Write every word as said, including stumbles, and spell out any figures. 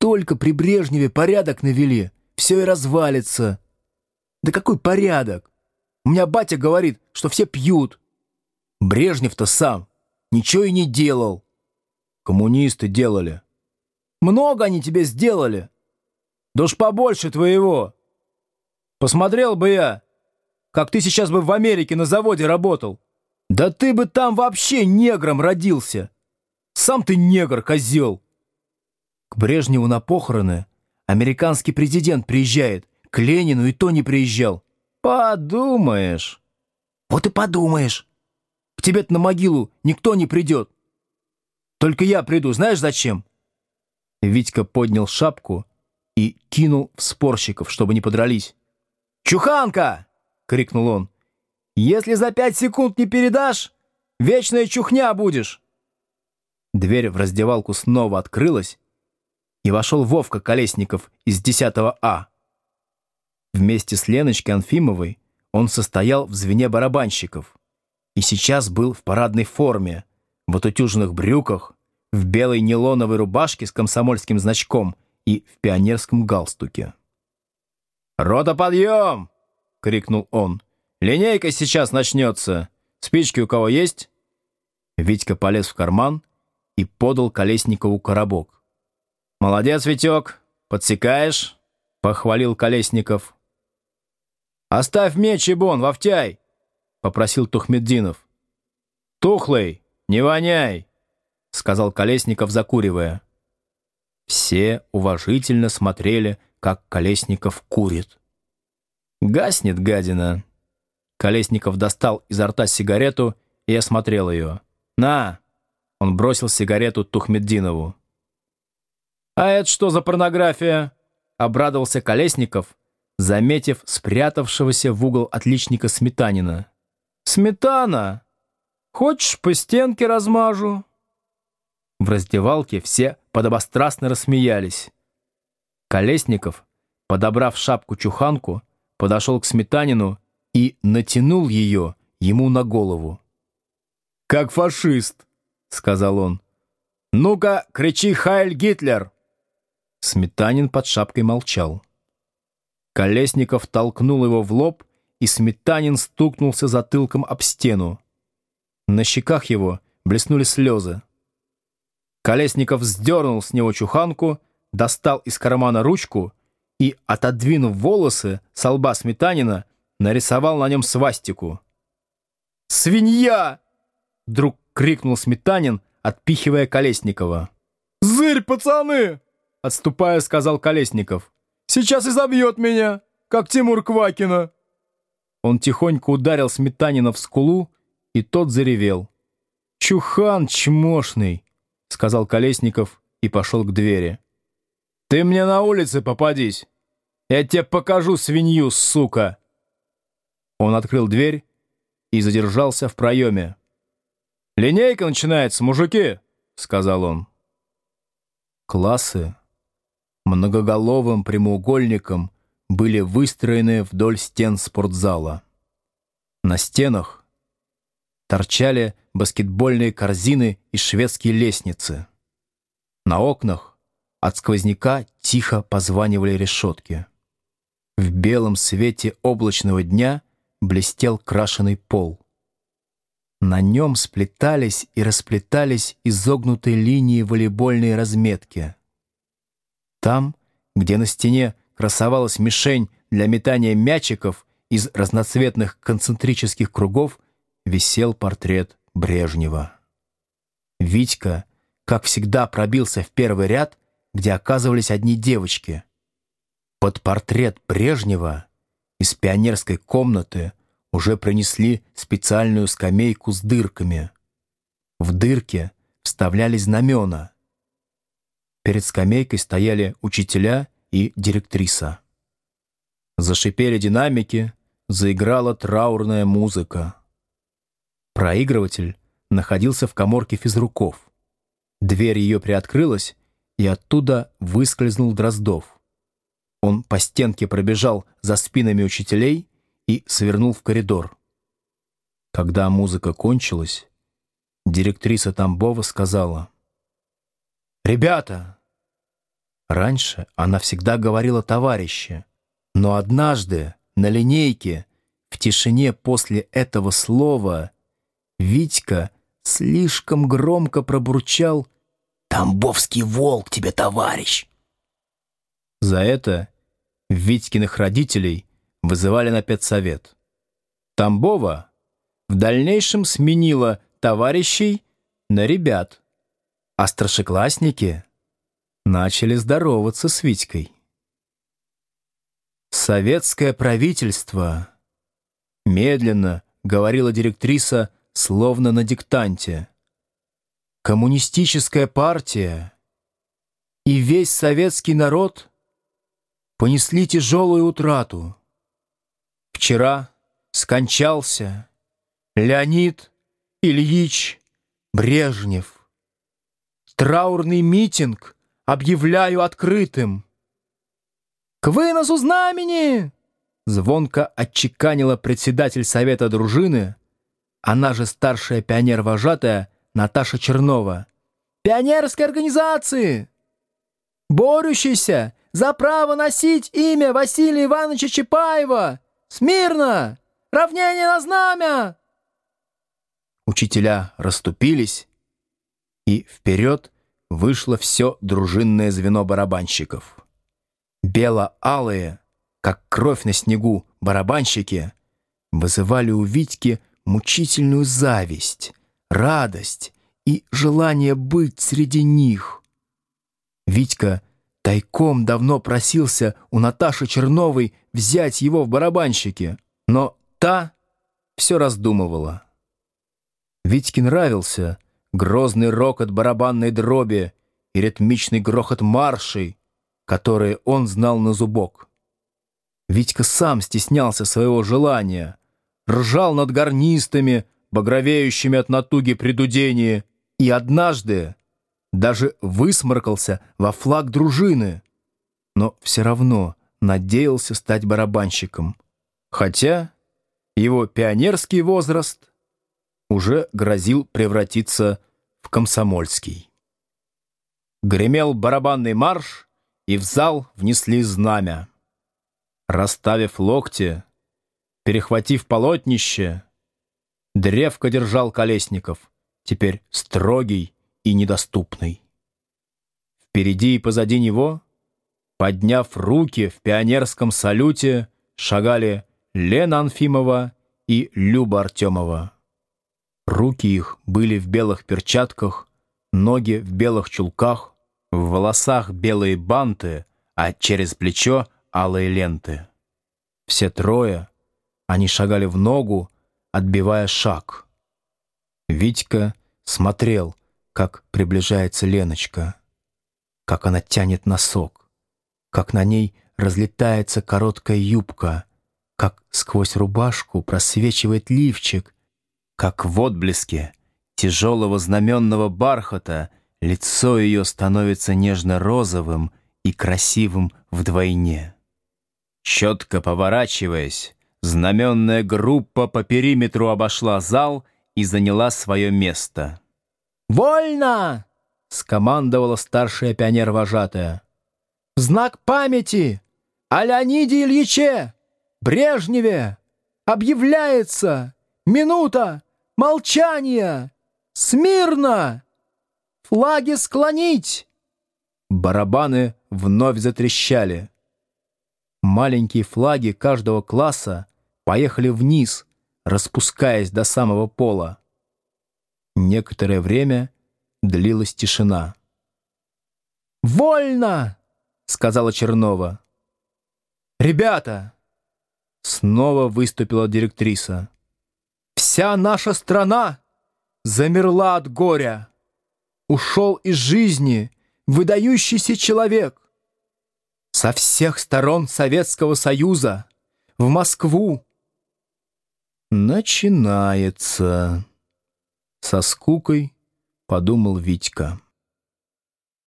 только при Брежневе порядок навели, все и развалится. Да какой порядок? У меня батя говорит, что все пьют. Брежнев-то сам ничего и не делал. Коммунисты делали. Много они тебе сделали. Да уж побольше твоего. Посмотрел бы я, как ты сейчас бы в Америке на заводе работал. Да ты бы там вообще негром родился. Сам ты негр, козел. К Брежневу на похороны американский президент приезжает. К Ленину и то не приезжал. Подумаешь. Вот и подумаешь. К тебе-то на могилу никто не придет. Только я приду, знаешь зачем? Витька поднял шапку и кинул в спорщиков, чтобы не подрались. «Чуханка!» — крикнул он. «Если за пять секунд не передашь, вечная чухня будешь!» Дверь в раздевалку снова открылась, и вошел Вовка Колесников из десятого А. Вместе с Леночкой Анфимовой он состоял в звене барабанщиков и сейчас был в парадной форме, в отутюженных брюках, в белой нейлоновой рубашке с комсомольским значком и в пионерском галстуке. «Рота, подъем!» — крикнул он. «Линейка сейчас начнется. Спички у кого есть?» Витька полез в карман и подал Колесникову коробок. «Молодец, Витек, подсекаешь?» — похвалил Колесников. «Оставь меч, Ибон, вовтяй!» — попросил Тухмеддинов. «Тухлый, не воняй!» — сказал Колесников, закуривая. Все уважительно смотрели, как Колесников курит. «Гаснет, гадина!» Колесников достал изо рта сигарету и осмотрел ее. «На!» — он бросил сигарету Тухмеддинову. «А это что за порнография?» — обрадовался Колесников, заметив спрятавшегося в угол отличника Сметанина. «Сметана! Хочешь, по стенке размажу?» В раздевалке все подобострастно рассмеялись. Колесников, подобрав шапку-чуханку, подошел к Сметанину и натянул ее ему на голову. «Как фашист!» — сказал он. «Ну-ка, кричи «Хайль Гитлер!»» Сметанин под шапкой молчал. Колесников толкнул его в лоб, и Сметанин стукнулся затылком об стену. На щеках его блеснули слезы. Колесников сдернул с него чуханку, достал из кармана ручку и, отодвинув волосы со лба Сметанина, нарисовал на нем свастику. «Свинья!» — вдруг крикнул Сметанин, отпихивая Колесникова. «Зырь, пацаны!» — отступая, сказал Колесников. «Сейчас изобьет меня, как Тимур Квакина!» Он тихонько ударил Сметанина в скулу, и тот заревел. «Чухан чмошный!» — сказал Колесников и пошел к двери. «Ты мне на улице попадись! Я тебе покажу свинью, сука!» Он открыл дверь и задержался в проеме. «Линейка начинается, мужики!» — сказал он. Классы многоголовым прямоугольником были выстроены вдоль стен спортзала. На стенах торчали баскетбольные корзины и шведские лестницы. На окнах от сквозняка тихо позванивали решетки. В белом свете облачного дня блестел крашеный пол. На нем сплетались и расплетались изогнутые линии волейбольной разметки. Там, где на стене красовалась мишень для метания мячиков из разноцветных концентрических кругов, висел портрет Брежнева. Витька, как всегда, пробился в первый ряд, где оказывались одни девочки. Под портрет Брежнева из пионерской комнаты уже принесли специальную скамейку с дырками. В дырке вставляли знамена. Перед скамейкой стояли учителя и директриса. Зашипели динамики, заиграла траурная музыка. Проигрыватель находился в каморке физруков. Дверь ее приоткрылась, и оттуда выскользнул Дроздов. Он по стенке пробежал за спинами учителей и свернул в коридор. Когда музыка кончилась, директриса Тамбова сказала: «Ребята, Раньше она всегда говорила «товарищи», но однажды на линейке, в тишине после этого слова, Витька слишком громко пробурчал «Тамбовский волк тебе, товарищ!». За это Витькиных родителей вызывали на педсовет. Тамбова в дальнейшем сменила товарищей на ребят, а старшеклассники начали здороваться с Витькой. «Советское правительство», — медленно говорила директриса, словно на диктанте, «коммунистическая партия и весь советский народ понесли тяжелую утрату. Вчера скончался Леонид Ильич Брежнев. Траурный митинг объявляю открытым». «К выносу знамени!» — звонко отчеканила председатель совета дружины, она же старшая пионер-вожатая Наташа Чернова. «Пионерской организации, борющейся за право носить имя Василия Ивановича Чапаева! Смирно! Равнение на знамя!» Учителя расступились, и вперед вышло все дружинное звено барабанщиков. Бело-алые, как кровь на снегу, барабанщики вызывали у Витьки мучительную зависть, радость и желание быть среди них. Витька тайком давно просился у Наташи Черновой взять его в барабанщики, но та все раздумывала. Витьке нравился грозный рокот барабанной дроби и ритмичный грохот маршей, которые он знал на зубок. Витька сам стеснялся своего желания, ржал над гарнистами, багровеющими от натуги при дудении, и однажды даже высморкался во флаг дружины, но все равно надеялся стать барабанщиком, хотя его пионерский возраст уже грозил превратиться в комсомольский. Гремел барабанный марш, и в зал внесли знамя. Расставив локти, перехватив полотнище, древко держал Колесников, теперь строгий и недоступный. Впереди и позади него, подняв руки в пионерском салюте, шагали Лена Анфимова и Люба Артемова. Руки их были в белых перчатках, ноги в белых чулках, в волосах белые банты, а через плечо алые ленты. Все трое они шагали в ногу, отбивая шаг. Витька смотрел, как приближается Леночка, как она тянет носок, как на ней разлетается короткая юбка, как сквозь рубашку просвечивает лифчик, как в отблеске тяжелого знаменного бархата лицо ее становится нежно-розовым и красивым вдвойне. Четко поворачиваясь, знаменная группа по периметру обошла зал и заняла свое место. «Вольно!» — скомандовала старшая пионер-вожатая. «В знак памяти о Леониде Ильиче Брежневе объявляется минута молчания! Смирно! Флаги склонить!» Барабаны вновь затрещали. Маленькие флаги каждого класса поехали вниз, распускаясь до самого пола. Некоторое время длилась тишина. «Вольно!» — сказала Чернова. «Ребята!» — снова выступила директриса. «Вся наша страна замерла от горя. Ушел из жизни выдающийся человек. Со всех сторон Советского Союза в Москву». «Начинается», — со скукой подумал Витька.